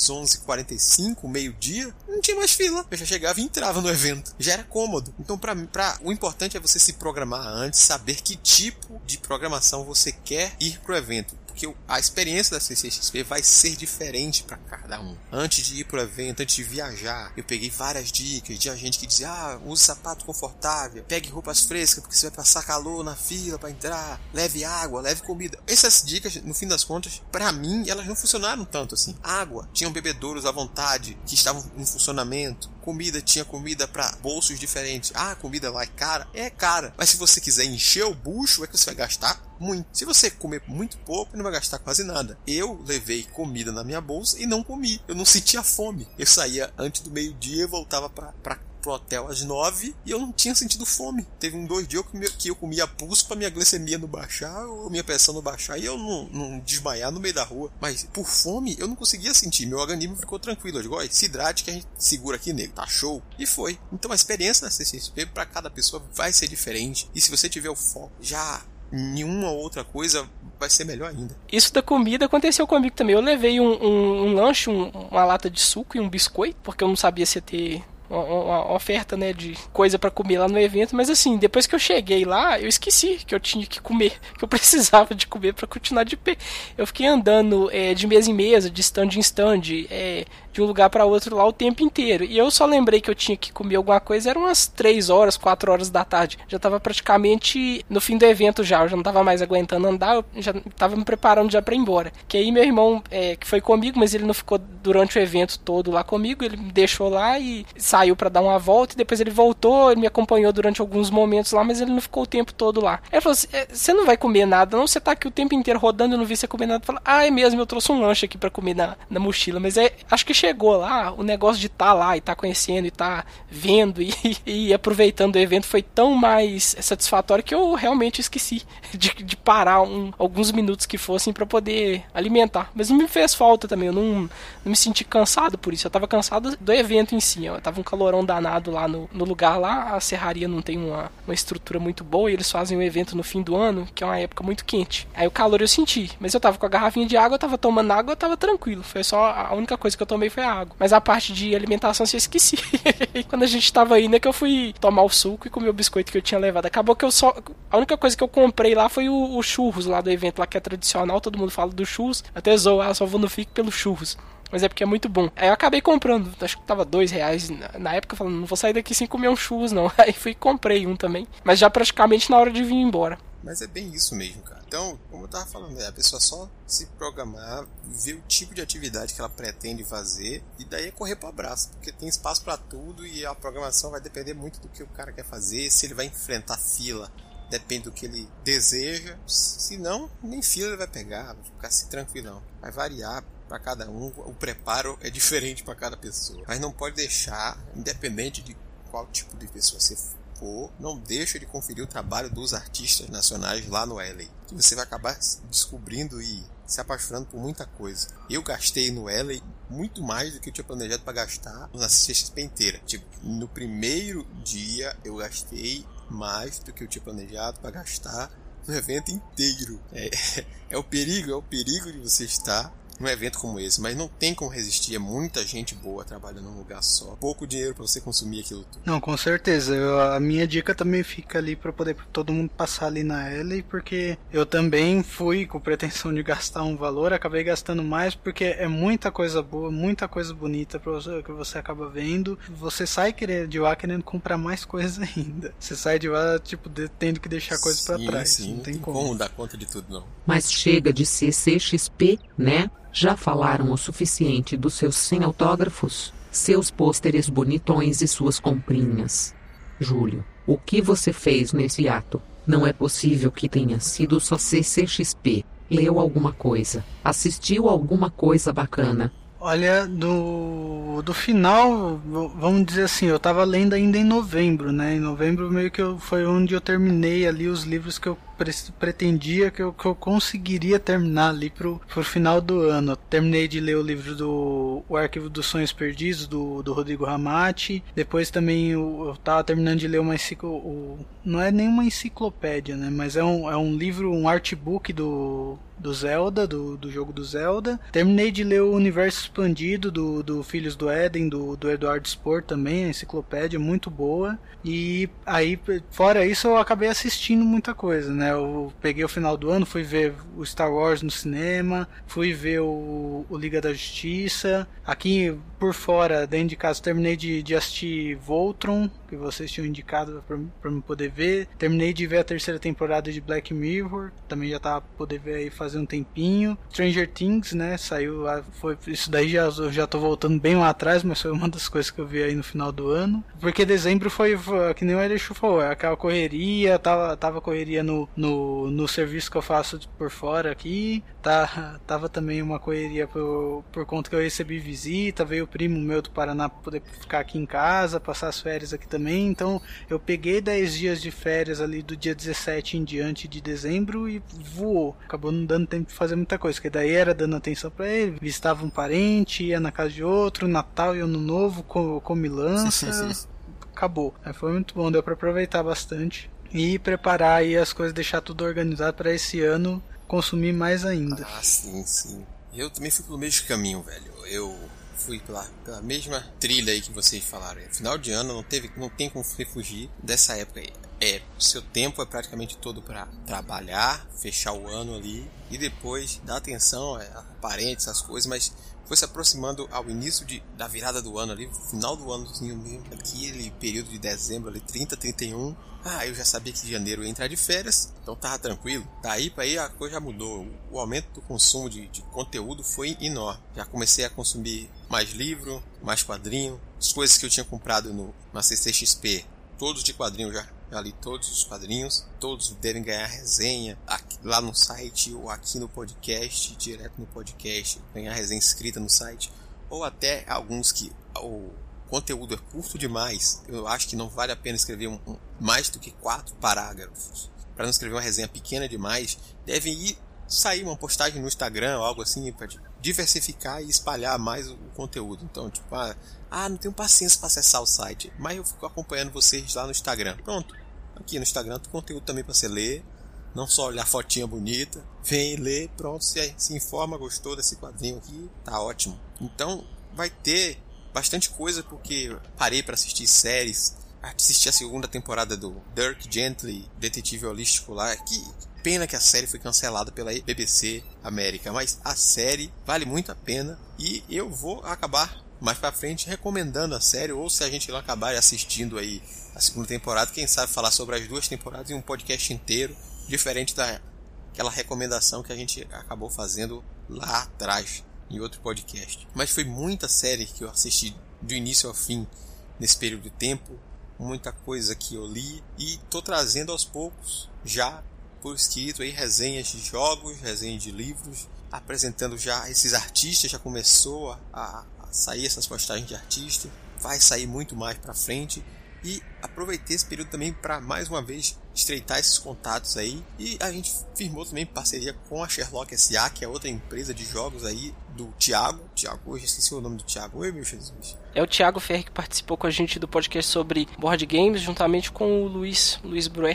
11h45, meio-dia, não tinha mais fila. Eu já chegava e entrava no evento. Já era cômodo. Então, o importante é você se programar antes, saber que tipo de programação você quer ir pro evento. Porque a experiência da CCXP vai ser diferente para cada um. Antes de ir pro evento, antes de viajar, eu peguei várias dicas de gente que dizia, use sapato confortável, pegue roupas frescas porque você vai passar calor na fila para entrar, leve água, leve comida. Essas dicas, no fim das contas, para mim, elas não funcionaram tanto assim. Água, tinham bebedouros à vontade que estavam em funcionamento. Comida, tinha comida para bolsos diferentes. Comida lá é cara? É cara. Mas se você quiser encher o bucho, é que você vai gastar muito. Se você comer muito pouco, não vai gastar quase nada. Eu levei comida na minha bolsa e não comi. Eu não sentia fome. Eu saía antes do meio-dia e voltava pro hotel às 9 e eu não tinha sentido fome. Teve 2 dias que eu comia pulso pra minha glicemia não baixar ou minha pressão não baixar e eu não desmaiar no meio da rua. Mas por fome eu não conseguia sentir. Meu organismo ficou tranquilo. Eu digo, se hidrate que a gente segura aqui, nego. Tá show. E foi. Então a experiência da CCXP pra cada pessoa vai ser diferente. E se você tiver o foco já nenhuma outra coisa, vai ser melhor ainda. Isso da comida aconteceu comigo também. Eu levei um lanche, uma lata de suco e um biscoito, porque eu não sabia se ia ter uma oferta, né, de coisa pra comer lá no evento, mas assim, depois que eu cheguei lá, eu esqueci que eu tinha que comer, que eu precisava de comer pra continuar de pé. Eu fiquei andando de mesa em mesa, de stand em stand, de um lugar para outro lá o tempo inteiro. E eu só lembrei que eu tinha que comer alguma coisa, eram umas 3 horas, 4 horas da tarde. Já estava praticamente no fim do evento já, eu já não estava mais aguentando andar, eu já estava me preparando já para ir embora. Que aí meu irmão, que foi comigo, mas ele não ficou durante o evento todo lá comigo, ele me deixou lá e saiu para dar uma volta, e depois ele voltou, ele me acompanhou durante alguns momentos lá, mas ele não ficou o tempo todo lá. Ele falou assim, você não vai comer nada não? Você tá aqui o tempo inteiro rodando, eu não vi você comer nada. Eu falei, é mesmo, eu trouxe um lanche aqui para comer na mochila, mas acho que chegou lá, o negócio de estar lá e estar conhecendo e estar vendo e aproveitando o evento foi tão mais satisfatório que eu realmente esqueci de parar alguns minutos que fossem para poder alimentar. Mas não me fez falta também, eu não me senti cansado por isso, eu tava cansado do evento em si, eu tava um calorão danado lá no lugar lá, a serraria não tem uma estrutura muito boa e eles fazem um evento no fim do ano, que é uma época muito quente. Aí o calor eu senti, mas eu tava com a garrafinha de água, eu tava tomando água, eu tava tranquilo, foi só a única coisa que eu tomei foi a água. Mas a parte de alimentação eu esqueci. Quando a gente tava indo é que eu fui tomar o suco e comer o biscoito que eu tinha levado. Acabou que a única coisa que eu comprei lá foi o churros lá do evento, lá que é tradicional, todo mundo fala do churros. Até zoar, só vou no FIC pelo churros. Mas é porque é muito bom. Aí eu acabei comprando, acho que tava R$2 na época, falando, não vou sair daqui sem comer um churros não. Aí fui e comprei um também. Mas já praticamente na hora de vir embora. Mas é bem isso mesmo, cara. Então, como eu tava falando, a pessoa só se programar, ver o tipo de atividade que ela pretende fazer e daí é correr pro abraço, porque tem espaço para tudo e a programação vai depender muito do que o cara quer fazer, se ele vai enfrentar fila, depende do que ele deseja, se não, nem fila ele vai pegar, vai ficar assim tranquilão, vai variar para cada um, o preparo é diferente para cada pessoa, mas não pode deixar, independente de qual tipo de pessoa você for, não deixa de conferir o trabalho dos artistas nacionais lá no LA, que você vai acabar descobrindo e se apaixonando por muita coisa. Eu gastei no LA muito mais do que eu tinha planejado para gastar na CXP inteira. Tipo, no primeiro dia eu gastei mais do que eu tinha planejado para gastar no evento inteiro. É o perigo de você estar num evento como esse, mas não tem como resistir, é muita gente boa trabalhando num lugar só, pouco dinheiro para você consumir aquilo tudo. Não, com certeza, a minha dica também fica ali para poder todo mundo passar ali na L, porque eu também fui com pretensão de gastar um valor, acabei gastando mais, porque é muita coisa boa, muita coisa bonita que você acaba vendo, você sai de lá querendo comprar mais coisas ainda, você sai de lá tipo tendo que deixar coisas para trás, sim, não tem como dar conta de tudo não. Mas chega de CCXP, né? Já falaram o suficiente dos seus 100 autógrafos, seus pôsteres bonitões e suas comprinhas. Júlio, o que você fez nesse ato? Não é possível que tenha sido só CCXP. Leu alguma coisa? Assistiu alguma coisa bacana? Olha, do final, vamos dizer assim, eu tava lendo ainda em novembro, né? Em novembro meio que foi onde eu terminei ali os livros que eu pretendia que eu conseguiria terminar ali pro final do ano. Eu terminei de ler o livro O Arquivo dos Sonhos Perdidos, do Rodrigo Ramati. Depois também eu tava terminando de ler não é nenhuma enciclopédia, né? Mas é um livro, um artbook do Zelda, do jogo do Zelda. Terminei de ler o Universo Expandido do Filhos do Éden, do Eduardo Spohr também, a enciclopédia, muito boa. E aí, fora isso, eu acabei assistindo muita coisa, né? Eu peguei o final do ano, fui ver o Star Wars no cinema, fui ver o Liga da Justiça. Aqui, por fora, dentro de casa, terminei de assistir Voltron, que vocês tinham indicado pra me poder ver. Terminei de ver a 3ª temporada de Black Mirror, também já tava pra poder ver aí fazer um tempinho. Stranger Things, né, saiu, isso daí eu já tô voltando bem lá atrás, mas foi uma das coisas que eu vi aí no final do ano. Porque dezembro foi que nem o Alexandre falou, aquela correria, tava correria no serviço que eu faço por fora aqui, tava também uma correria por conta que eu recebi visita, veio o primo meu do Paraná pra poder ficar aqui em casa, passar as férias aqui também, então eu peguei 10 dias de férias ali do dia 17 em diante de dezembro e voou, acabou não dando tempo de fazer muita coisa, porque daí era dando atenção pra ele, visitava um parente, ia na casa de outro, Natal e Ano Novo, comilança, acabou. Foi muito bom, deu pra aproveitar bastante e preparar aí as coisas, deixar tudo organizado pra esse ano consumir mais ainda. Ah, sim. Eu também fui pelo mesmo caminho, velho. Eu fui pela mesma trilha aí que vocês falaram. Final de ano não tem como fugir dessa época aí. O seu tempo é praticamente todo para trabalhar, fechar o ano ali e depois dar atenção a parentes, essas coisas, mas foi se aproximando ao início da virada do ano ali, final do anozinho mesmo, aquele período de dezembro ali, 30, 31. Eu já sabia que em janeiro eu ia entrar de férias, então tava tranquilo. Daí pra aí a coisa já mudou. O aumento do consumo de conteúdo foi enorme. Já comecei a consumir mais livro, mais quadrinho. As coisas que eu tinha comprado na CCXP, todos de quadrinho já li todos os quadrinhos. Todos devem ganhar resenha lá no site ou aqui no podcast, direto no podcast. Ganhar resenha escrita no site. Ou até alguns que o conteúdo é curto demais. Eu acho que não vale a pena escrever mais do que 4 parágrafos. Para não escrever uma resenha pequena demais, devem sair uma postagem no Instagram ou algo assim para diversificar e espalhar mais o conteúdo. Então, tipo, não tenho paciência para acessar o site, mas eu fico acompanhando vocês lá no Instagram. Pronto, aqui no Instagram tem conteúdo também para você ler, não só olhar fotinha bonita, vem ler, pronto, se informa, gostou desse quadrinho aqui, tá ótimo. Então, vai ter bastante coisa, porque parei para assistir séries, assisti a 2ª temporada do Dirk Gently, Detetive Holístico lá, que pena que a série foi cancelada pela BBC América, mas a série vale muito a pena e eu vou acabar mais pra frente recomendando a série, ou se a gente não acabar assistindo aí a 2ª temporada, quem sabe falar sobre as 2 temporadas em um podcast inteiro, diferente daquela recomendação que a gente acabou fazendo lá atrás em outro podcast. Mas foi muita série que eu assisti do início ao fim nesse período de tempo, muita coisa que eu li e tô trazendo aos poucos já por escrito aí resenhas de jogos, resenhas de livros, apresentando já esses artistas. Já começou a sair essas postagens de artista, vai sair muito mais pra frente, e aproveitei esse período também para mais uma vez estreitar esses contatos aí. E a gente firmou também parceria com a Sherlock S.A., que é outra empresa de jogos aí do Thiago, hoje esqueci o nome do Thiago. Oi, meu Jesus. É o Thiago Ferri que participou com a gente do podcast sobre board games, juntamente com o Luiz Bruet.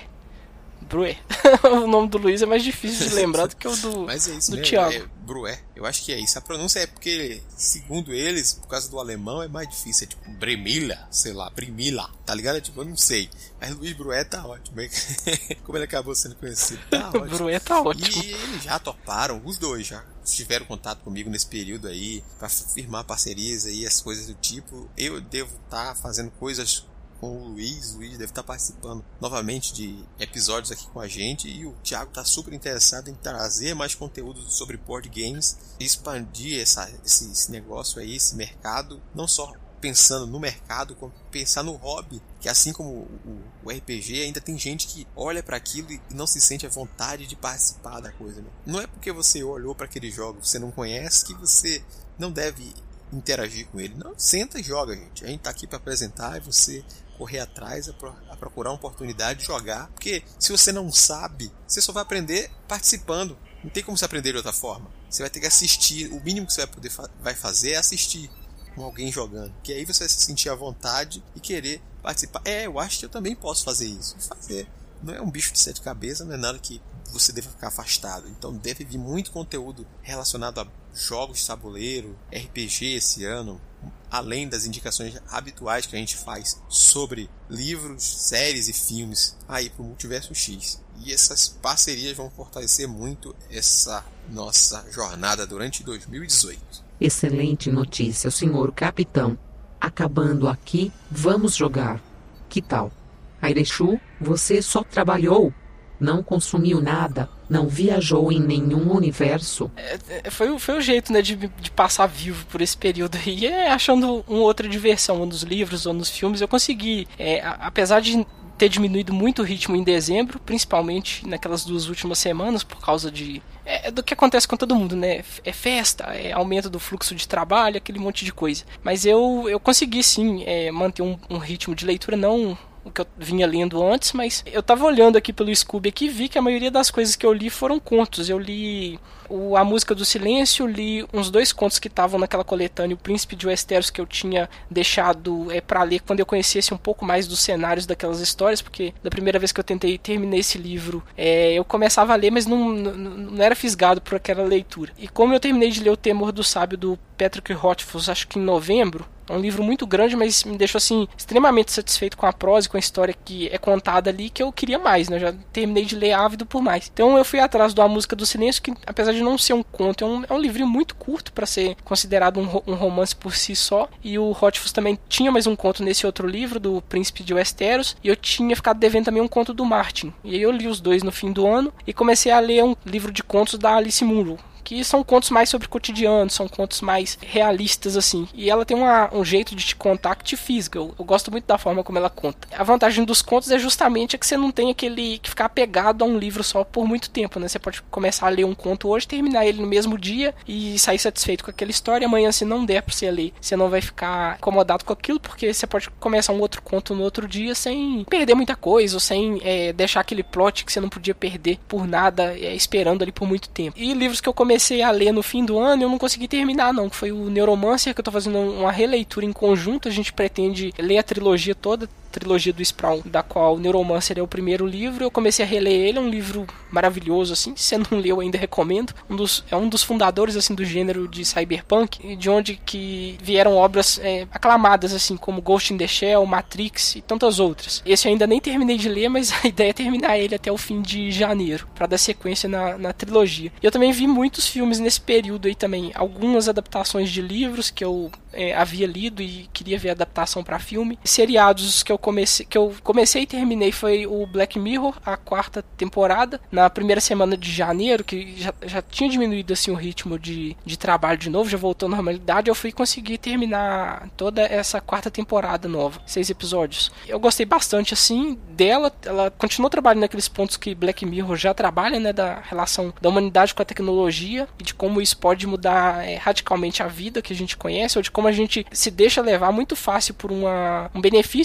O nome do Luiz é mais difícil de lembrar do que o do, mas é isso do mesmo, Thiago. É Bruet. Eu acho que é isso. A pronúncia é porque, segundo eles, por causa do alemão, é mais difícil. É tipo Bremila, sei lá, Primila, tá ligado? É tipo, eu não sei. Mas Luiz Bruet tá ótimo. Como ele acabou sendo conhecido, tá ótimo. Bruet tá ótimo. E eles já toparam, os dois já tiveram contato comigo nesse período aí, pra firmar parcerias aí, as coisas do tipo. Eu devo estar fazendo coisas com o Luiz deve estar participando novamente de episódios aqui com a gente, e o Thiago está super interessado em trazer mais conteúdo sobre board games, expandir esse negócio aí, esse mercado, não só pensando no mercado, como pensar no hobby, que assim como o RPG, ainda tem gente que olha para aquilo e não se sente à vontade de participar da coisa, né? Não é porque você olhou para aquele jogo, você não conhece, que você não deve interagir com ele. Não, senta e joga, gente. A gente tá aqui para apresentar e você correr atrás, a procurar uma oportunidade de jogar, porque se você não sabe, você só vai aprender participando. Não tem como você aprender de outra forma. Você vai ter que assistir. O mínimo que você vai fazer é assistir com alguém jogando, que aí você vai se sentir à vontade e querer participar. Eu acho que eu também posso fazer isso. Fazer. Não é um bicho de 7 cabeças, não é nada que você deve ficar afastado. Então deve vir muito conteúdo relacionado a jogos de tabuleiro, RPG esse ano, além das indicações habituais que a gente faz sobre livros, séries e filmes aí pro Multiverso X. E essas parcerias vão fortalecer muito essa nossa jornada durante 2018. Excelente notícia, senhor capitão. Acabando aqui, vamos jogar. Que tal? Airechu, você só trabalhou? Não consumiu nada? Não viajou em nenhum universo? Foi o jeito, né, de passar vivo por esse período aí, achando uma outra diversão, ou nos livros ou nos filmes. Eu consegui, apesar de ter diminuído muito o ritmo em dezembro, principalmente naquelas 2 últimas semanas, por causa do que acontece com todo mundo, né? É festa, aumento do fluxo de trabalho, aquele monte de coisa. Mas eu consegui sim manter um ritmo de leitura, não o que eu vinha lendo antes, mas eu tava olhando aqui pelo Scooby aqui e vi que a maioria das coisas que eu li foram contos. Eu li A Música do Silêncio, li uns 2 contos que estavam naquela coletânea, O Príncipe de Westeros, que eu tinha deixado para ler quando eu conhecesse um pouco mais dos cenários daquelas histórias, porque da primeira vez que eu terminei esse livro, eu começava a ler, mas não era fisgado por aquela leitura. E como eu terminei de ler O Temor do Sábio, do Patrick Rothfuss, acho que em novembro, é um livro muito grande, mas me deixou assim extremamente satisfeito com a prosa e com a história que é contada ali, que eu queria mais, né? Eu já terminei de ler ávido por mais. Então eu fui atrás do A Música do Silêncio, que apesar de não ser um conto, é um livrinho muito curto para ser considerado um romance por si só. E o Rothfuss também tinha mais um conto nesse outro livro, do Príncipe de Westeros, e eu tinha ficado devendo também um conto do Martin. E aí eu li os 2 no fim do ano e comecei a ler um livro de contos da Alice Munro, que são contos mais sobre o cotidiano, são contos mais realistas, assim. E ela tem um jeito de te contar que te fisga. Eu gosto muito da forma como ela conta. A vantagem dos contos é justamente que você não tem que ficar apegado a um livro só por muito tempo, né? Você pode começar a ler um conto hoje, terminar ele no mesmo dia e sair satisfeito com aquela história. Amanhã, se não der pra você ler, você não vai ficar incomodado com aquilo, porque você pode começar um outro conto no outro dia sem perder muita coisa, ou sem deixar aquele plot que você não podia perder por nada, esperando ali por muito tempo. E livros que eu comecei a ler no fim do ano, eu não consegui terminar não, que foi o Neuromancer, que eu tô fazendo uma releitura em conjunto. A gente pretende ler a trilogia toda, trilogia do Sprawl, da qual o Neuromancer é o primeiro livro. Eu comecei a reler ele, é um livro maravilhoso, assim, se você não leu ainda recomendo. É um dos fundadores, assim, do gênero de cyberpunk, de onde que vieram obras aclamadas, assim, como Ghost in the Shell, Matrix e tantas outras. Esse eu ainda nem terminei de ler, mas a ideia é terminar ele até o fim de janeiro, para dar sequência na trilogia. E eu também vi muitos filmes nesse período aí também, algumas adaptações de livros que eu havia lido e queria ver a adaptação para filme. Seriados que eu comecei e terminei foi o Black Mirror, a 4ª temporada, na primeira semana de janeiro, que já tinha diminuído assim o ritmo de trabalho de novo, já voltou à normalidade. Eu fui conseguir terminar toda essa 4ª temporada nova, 6 episódios. Eu gostei bastante assim dela, ela continuou trabalhando naqueles pontos que Black Mirror já trabalha, né, da relação da humanidade com a tecnologia e de como isso pode mudar radicalmente a vida que a gente conhece, ou de como a gente se deixa levar muito fácil por um benefício ali que a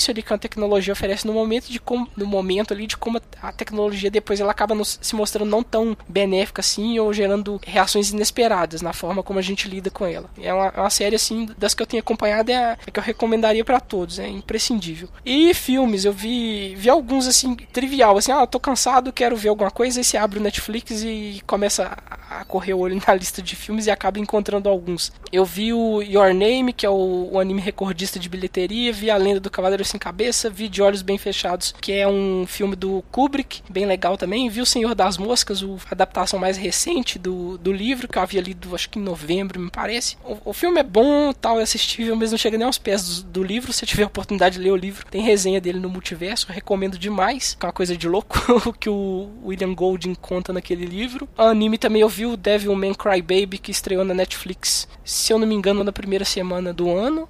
tecnologia oferece no momento, no momento ali, de como a tecnologia depois ela acaba se mostrando não tão benéfica assim, ou gerando reações inesperadas na forma como a gente lida com ela. É uma série assim, das que eu tenho acompanhado, é que eu recomendaria pra todos, é imprescindível. E filmes, eu vi alguns assim, trivial, assim, eu tô cansado, quero ver alguma coisa, aí você abre o Netflix e começa a correr o olho na lista de filmes e acaba encontrando alguns. Eu vi o Your Name, que é o anime recordista de bilheteria, vi A Lenda do Cavaleiro Sem Cabeça, vi De Olhos Bem Fechados, que é um filme do Kubrick, bem legal também, vi O Senhor das Moscas, a adaptação mais recente do livro, que eu havia lido acho que em novembro, me parece. O filme é bom, tal, é assistível, mas não chega nem aos pés do livro. Se tiver a oportunidade de ler o livro, tem resenha dele no Multiverso, eu recomendo demais, que é uma coisa de louco o que o William Golding conta naquele livro. O anime também eu vi o Devilman Crybaby, que estreou na Netflix, se eu não me engano, na primeira semana do ano.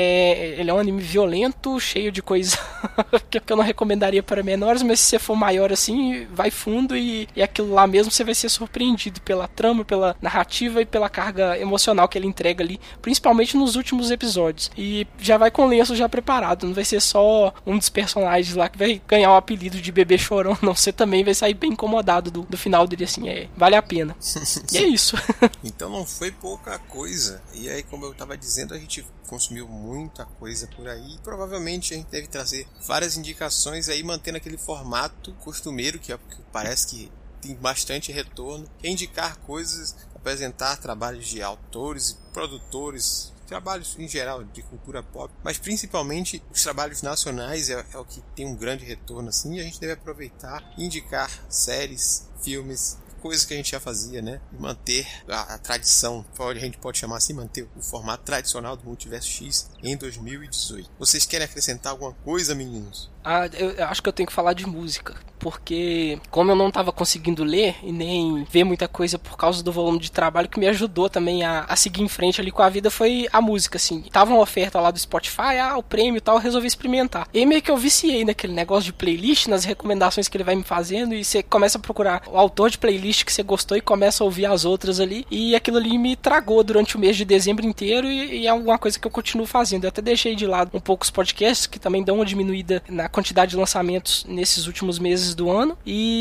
Ele é um anime violento, cheio de coisa que eu não recomendaria para menores, mas se você for maior assim, vai fundo e aquilo lá mesmo você vai ser surpreendido pela trama, pela narrativa e pela carga emocional que ele entrega ali, principalmente nos últimos episódios. E já vai com o lenço já preparado, não vai ser só um dos personagens lá que vai ganhar o apelido de bebê chorão, não, você também vai sair bem incomodado do final dele, assim, vale a pena. E é isso. Então não foi pouca coisa. E aí, como eu tava dizendo, a gente consumiu muita coisa por aí. Provavelmente a gente deve trazer várias indicações aí, mantendo aquele formato costumeiro, que parece que tem bastante retorno. Indicar coisas, apresentar trabalhos de autores e produtores, trabalhos em geral de cultura pop, mas principalmente os trabalhos nacionais é o que tem um grande retorno assim, e a gente deve aproveitar e indicar séries, filmes, coisas que a gente já fazia, né? E manter a tradição, a gente pode chamar assim, manter o formato tradicional do Multiverso X em 2018. Vocês querem acrescentar alguma coisa, meninos? Eu acho que eu tenho que falar de música, porque como eu não estava conseguindo ler e nem ver muita coisa por causa do volume de trabalho, que me ajudou também a seguir em frente ali com a vida foi a música, assim. Tava uma oferta lá do Spotify, o prêmio e tal, eu resolvi experimentar. E meio que eu viciei naquele negócio de playlist, nas recomendações que ele vai me fazendo, e você começa a procurar o autor de playlist que você gostou e começa a ouvir as outras ali, e aquilo ali me tragou durante o mês de dezembro inteiro, e é alguma coisa que eu continuo fazendo. Eu até deixei de lado um pouco os podcasts, que também dão uma diminuída na quantidade de lançamentos nesses últimos meses do ano,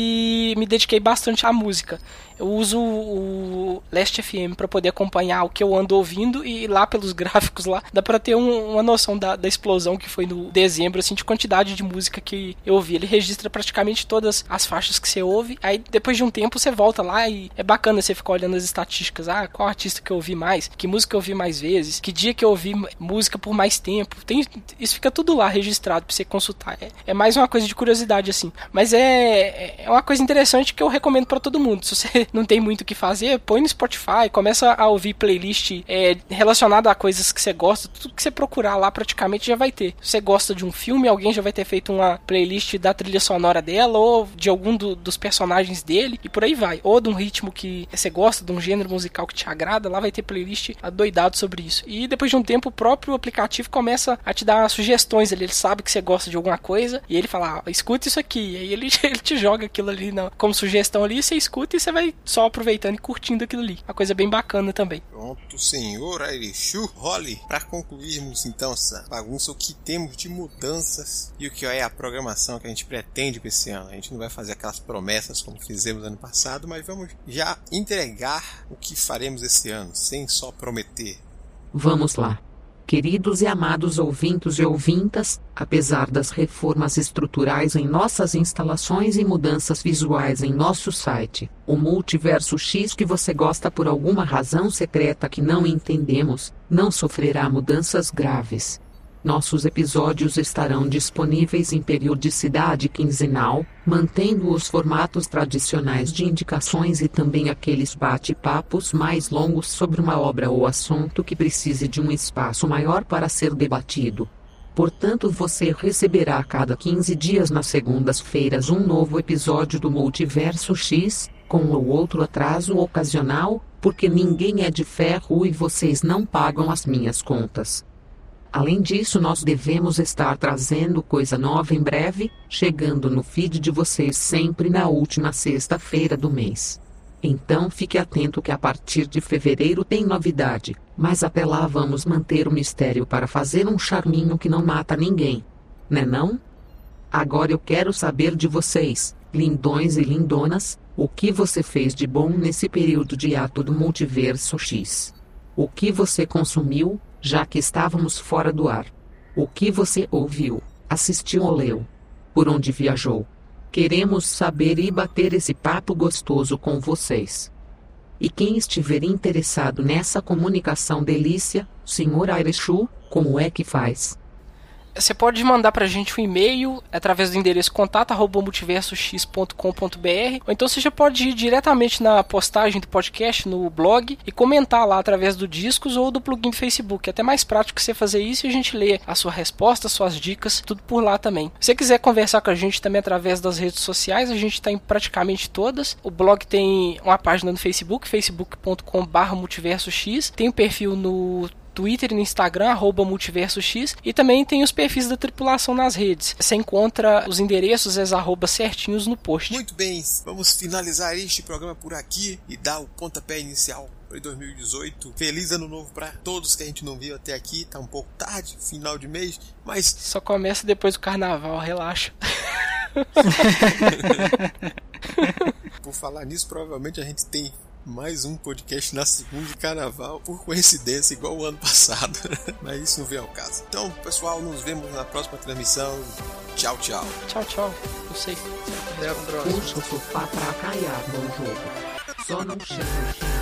e me dediquei bastante à música. Eu uso o Last FM para poder acompanhar o que eu ando ouvindo, e lá pelos gráficos lá dá para ter uma noção da explosão que foi no dezembro, assim, de quantidade de música que eu ouvi. Ele registra praticamente todas as faixas que você ouve, aí depois de um tempo você volta lá e é bacana você ficar olhando as estatísticas, qual artista que eu ouvi mais, que música eu ouvi mais vezes, que dia que eu ouvi música por mais tempo. Isso fica tudo lá registrado pra você consultar. É mais uma coisa de curiosidade, assim, mas é uma coisa interessante que eu recomendo pra todo mundo. Se você não tem muito o que fazer, põe no Spotify, começa a ouvir playlist relacionada a coisas que você gosta. Tudo que você procurar lá praticamente já vai ter. Se você gosta de um filme, alguém já vai ter feito uma playlist da trilha sonora dela, ou de algum dos personagens dele, e por aí vai. Ou de um ritmo que você gosta, de um gênero musical que te agrada, lá vai ter playlist adoidado sobre isso. E depois de um tempo o próprio aplicativo começa a te dar sugestões ali. Ele sabe que você gosta de alguma coisa e ele fala, escuta isso aqui. E aí ele te joga aquilo ali como sugestão ali, você escuta e você vai só aproveitando e curtindo aquilo ali. Uma coisa bem bacana também. Pronto, senhor Airishu, Holly. Para concluirmos então essa bagunça, o que temos de mudanças e o que é a programação que a gente pretende para esse ano. A gente não vai fazer aquelas promessas como fizemos ano passado, mas vamos já entregar o que faremos esse ano, sem só prometer. Vamos lá. Queridos e amados ouvintos e ouvintas, apesar das reformas estruturais em nossas instalações e mudanças visuais em nosso site, o Multiverso X que você gosta por alguma razão secreta que não entendemos, não sofrerá mudanças graves. Nossos episódios estarão disponíveis em periodicidade quinzenal, mantendo os formatos tradicionais de indicações e também aqueles bate-papos mais longos sobre uma obra ou assunto que precise de um espaço maior para ser debatido. Portanto, você receberá a cada 15 dias nas segundas-feiras um novo episódio do Multiverso X, com um ou outro atraso ocasional, porque ninguém é de ferro e vocês não pagam as minhas contas. Além disso, nós devemos estar trazendo coisa nova em breve, chegando no feed de vocês sempre na última sexta-feira do mês. Então fique atento que a partir de fevereiro tem novidade, mas até lá vamos manter o mistério para fazer um charminho que não mata ninguém. né não? Agora eu quero saber de vocês, lindões e lindonas, o que você fez de bom nesse período de ato do Multiverso X? O que você consumiu, já que estávamos fora do ar? O que você ouviu, assistiu ou leu? Por onde viajou? Queremos saber e bater esse papo gostoso com vocês. E quem estiver interessado nessa comunicação delícia, Sr. Airechu, como é que faz? Você pode mandar pra gente um e-mail através do endereço contato@multiversox.com.br, ou então você já pode ir diretamente na postagem do podcast no blog e comentar lá através do Discos ou do plugin do Facebook. É até mais prático você fazer isso e a gente lê a sua resposta, suas dicas, tudo por lá também. Se você quiser conversar com a gente também através das redes sociais, a gente está em praticamente todas. O blog tem uma página no Facebook, facebook.com/multiversox, tem um perfil no Twitter e no Instagram, @multiversox, e também tem os perfis da tripulação nas redes. Você encontra os endereços e as arrobas certinhos no post. Muito bem, vamos finalizar este programa por aqui e dar o pontapé inicial para 2018. Feliz ano novo para todos que a gente não viu até aqui. Tá um pouco tarde, final de mês, mas só começa depois do carnaval, relaxa. Por falar nisso, provavelmente a gente tem mais um podcast na segunda de carnaval, por coincidência, igual o ano passado. Mas isso não vem ao caso. Então, pessoal, nos vemos na próxima transmissão. Tchau, tchau. Tchau, tchau. Não sei. Até a próxima. Puxa o sofá pra caiar no jogo. Só não chama.